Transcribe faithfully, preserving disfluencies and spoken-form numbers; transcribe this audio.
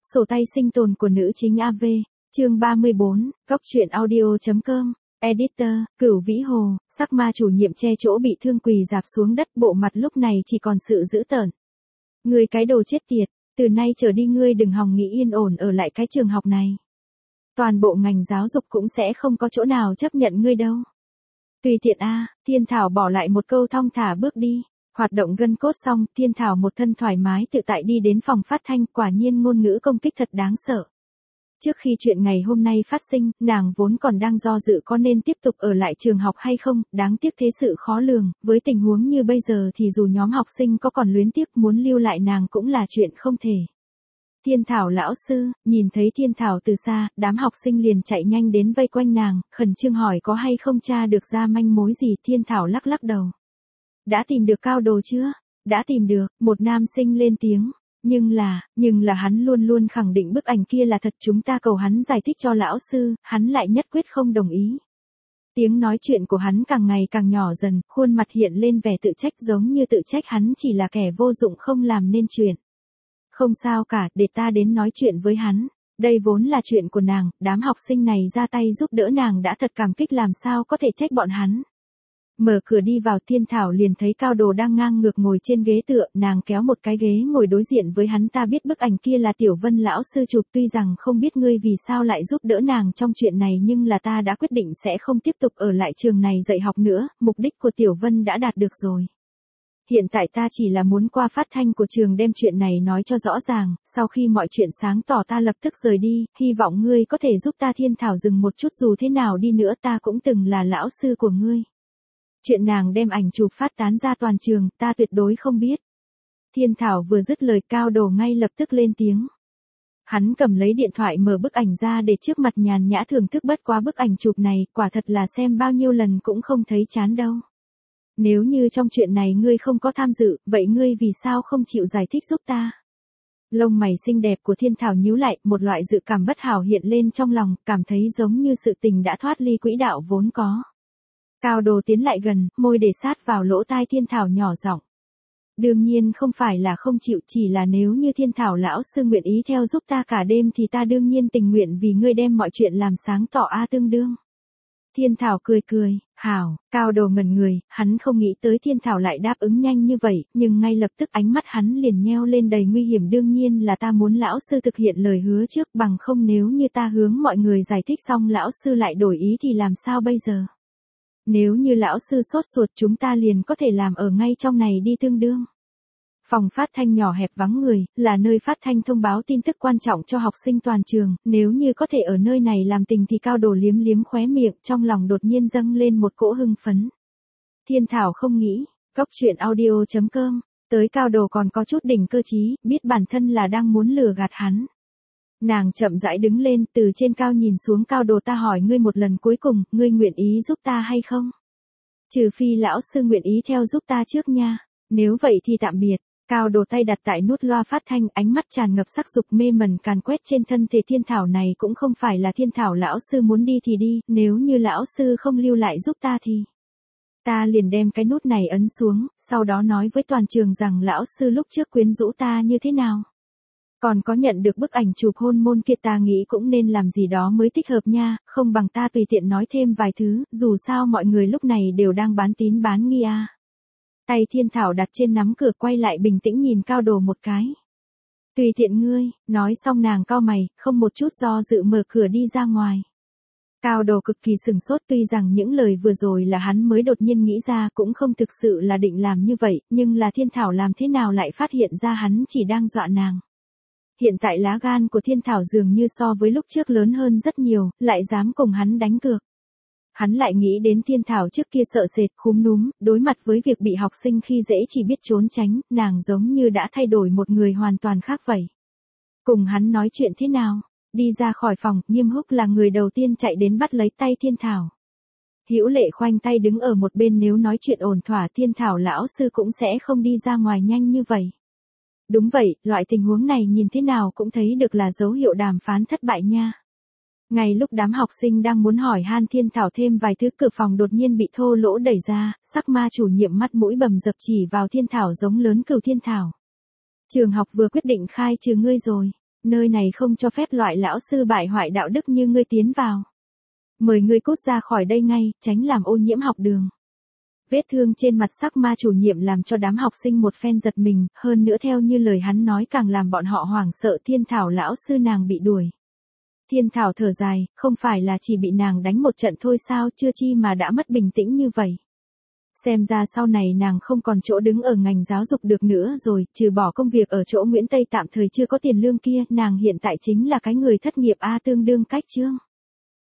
Sổ tay sinh tồn của nữ chính a vê, chương ba mươi bốn, góc truyện audio chấm com, editor, Cửu Vĩ Hồ, sắc ma chủ nhiệm che chỗ bị thương quỳ rạp xuống đất, bộ mặt lúc này chỉ còn sự dữ tợn. Ngươi cái đồ chết tiệt, từ nay trở đi ngươi đừng hòng nghĩ yên ổn ở lại cái trường học này. Toàn bộ ngành giáo dục cũng sẽ không có chỗ nào chấp nhận ngươi đâu. Tùy tiện a, Thiên Thảo bỏ lại một câu thong thả bước đi. Hoạt động gân cốt xong, Thiên Thảo một thân thoải mái tự tại đi đến phòng phát thanh, quả nhiên ngôn ngữ công kích thật đáng sợ. Trước khi chuyện ngày hôm nay phát sinh, nàng vốn còn đang do dự có nên tiếp tục ở lại trường học hay không, đáng tiếc thế sự khó lường, với tình huống như bây giờ thì dù nhóm học sinh có còn luyến tiếc muốn lưu lại nàng cũng là chuyện không thể. Thiên Thảo lão sư, nhìn thấy Thiên Thảo từ xa, đám học sinh liền chạy nhanh đến vây quanh nàng, khẩn trương hỏi có hay không tra được ra manh mối gì. Thiên Thảo lắc lắc đầu. Đã tìm được Cao Đồ chưa? Đã tìm được, một nam sinh lên tiếng. Nhưng là, nhưng là hắn luôn luôn khẳng định bức ảnh kia là thật, chúng ta cầu hắn giải thích cho lão sư, hắn lại nhất quyết không đồng ý. Tiếng nói chuyện của hắn càng ngày càng nhỏ dần, khuôn mặt hiện lên vẻ tự trách giống như tự trách hắn chỉ là kẻ vô dụng không làm nên chuyện. Không sao cả, để ta đến nói chuyện với hắn. Đây vốn là chuyện của nàng, đám học sinh này ra tay giúp đỡ nàng đã thật cảm kích, làm sao có thể trách bọn hắn. Mở cửa đi vào, Thiên Thảo liền thấy Cao Đồ đang ngang ngược ngồi trên ghế tựa, nàng kéo một cái ghế ngồi đối diện với hắn. Ta biết bức ảnh kia là Tiểu Vân lão sư chụp, tuy rằng không biết ngươi vì sao lại giúp đỡ nàng trong chuyện này, nhưng là ta đã quyết định sẽ không tiếp tục ở lại trường này dạy học nữa, mục đích của Tiểu Vân đã đạt được rồi. Hiện tại ta chỉ là muốn qua phát thanh của trường đem chuyện này nói cho rõ ràng, sau khi mọi chuyện sáng tỏ ta lập tức rời đi, hy vọng ngươi có thể giúp ta. Thiên Thảo dừng một chút, dù thế nào đi nữa ta cũng từng là lão sư của ngươi. Chuyện nàng đem ảnh chụp phát tán ra toàn trường, ta tuyệt đối không biết. Thiên Thảo vừa dứt lời, Cao Đồ ngay lập tức lên tiếng. Hắn cầm lấy điện thoại mở bức ảnh ra để trước mặt nhàn nhã thưởng thức, bất quá bức ảnh chụp này, quả thật là xem bao nhiêu lần cũng không thấy chán đâu. Nếu như trong chuyện này ngươi không có tham dự, vậy ngươi vì sao không chịu giải thích giúp ta? Lông mày xinh đẹp của Thiên Thảo nhíu lại, một loại dự cảm bất hảo hiện lên trong lòng, cảm thấy giống như sự tình đã thoát ly quỹ đạo vốn có. Cao Đồ tiến lại gần, môi để sát vào lỗ tai Thiên Thảo nhỏ giọng. Đương nhiên không phải là không chịu, chỉ là nếu như Thiên Thảo lão sư nguyện ý theo giúp ta cả đêm thì ta đương nhiên tình nguyện vì ngươi đem mọi chuyện làm sáng tỏ a tương đương. Thiên Thảo cười cười, hảo. Cao Đồ ngẩn người, hắn không nghĩ tới Thiên Thảo lại đáp ứng nhanh như vậy, nhưng ngay lập tức ánh mắt hắn liền nheo lên đầy nguy hiểm. Đương nhiên là ta muốn lão sư thực hiện lời hứa trước, bằng không nếu như ta hướng mọi người giải thích xong lão sư lại đổi ý thì làm sao bây giờ? Nếu như lão sư sốt ruột chúng ta liền có thể làm ở ngay trong này đi tương đương. Phòng phát thanh nhỏ hẹp vắng người, là nơi phát thanh thông báo tin tức quan trọng cho học sinh toàn trường, nếu như có thể ở nơi này làm tình thì Cao Đồ liếm liếm khóe miệng, trong lòng đột nhiên dâng lên một cỗ hưng phấn. Thiên Thảo không nghĩ, góc truyện audio chấm com, tới Cao Đồ còn có chút đỉnh cơ trí, biết bản thân là đang muốn lừa gạt hắn. Nàng chậm rãi đứng lên, từ trên cao nhìn xuống. Cao Đồ, ta hỏi ngươi một lần cuối cùng, ngươi nguyện ý giúp ta hay không? Trừ phi lão sư nguyện ý theo giúp ta trước nha, nếu vậy thì tạm biệt. Cao Đồ tay đặt tại nút loa phát thanh, ánh mắt tràn ngập sắc dục mê mẩn càn quét trên thân thể Thiên Thảo này. Cũng không phải là Thiên Thảo lão sư muốn đi thì đi, nếu như lão sư không lưu lại giúp ta thì ta liền đem cái nút này ấn xuống, sau đó nói với toàn trường rằng lão sư lúc trước quyến rũ ta như thế nào. Còn có nhận được bức ảnh chụp hôn môn kia, ta nghĩ cũng nên làm gì đó mới thích hợp nha, không bằng ta tùy tiện nói thêm vài thứ, dù sao mọi người lúc này đều đang bán tín bán nghi à. Tay Thiên Thảo đặt trên nắm cửa, quay lại bình tĩnh nhìn Cao Đồ một cái. Tùy tiện ngươi, nói xong nàng cau mày, không một chút do dự mở cửa đi ra ngoài. Cao Đồ cực kỳ sừng sốt, tuy rằng những lời vừa rồi là hắn mới đột nhiên nghĩ ra, cũng không thực sự là định làm như vậy, nhưng là Thiên Thảo làm thế nào lại phát hiện ra hắn chỉ đang dọa nàng. Hiện tại lá gan của Thiên Thảo dường như so với lúc trước lớn hơn rất nhiều, lại dám cùng hắn đánh cược. Hắn lại nghĩ đến Thiên Thảo trước kia sợ sệt, khúm núm, đối mặt với việc bị học sinh khi dễ chỉ biết trốn tránh, nàng giống như đã thay đổi một người hoàn toàn khác vậy. Cùng hắn nói chuyện thế nào? Đi ra khỏi phòng, Nghiêm Húc là người đầu tiên chạy đến bắt lấy tay Thiên Thảo. Hữu Lệ khoanh tay đứng ở một bên, nếu nói chuyện ổn thỏa Thiên Thảo lão sư cũng sẽ không đi ra ngoài nhanh như vậy. Đúng vậy, loại tình huống này nhìn thế nào cũng thấy được là dấu hiệu đàm phán thất bại nha. Ngay lúc đám học sinh đang muốn hỏi han Thiên Thảo thêm vài thứ, cửa phòng đột nhiên bị thô lỗ đẩy ra, sắc ma chủ nhiệm mắt mũi bầm dập chỉ vào Thiên Thảo giống lớn, Cửu Thiên Thảo. Trường học vừa quyết định khai trừ ngươi rồi. Nơi này không cho phép loại lão sư bại hoại đạo đức như ngươi tiến vào. Mời ngươi cút ra khỏi đây ngay, tránh làm ô nhiễm học đường. Vết thương trên mặt sắc ma chủ nhiệm làm cho đám học sinh một phen giật mình, hơn nữa theo như lời hắn nói càng làm bọn họ hoảng sợ. Thiên Thảo lão sư nàng bị đuổi. Thiên Thảo thở dài, không phải là chỉ bị nàng đánh một trận thôi sao, chưa chi mà đã mất bình tĩnh như vậy. Xem ra sau này nàng không còn chỗ đứng ở ngành giáo dục được nữa rồi, trừ bỏ công việc ở chỗ Nguyễn Tây tạm thời chưa có tiền lương kia, nàng hiện tại chính là cái người thất nghiệp a tương đương cách chương.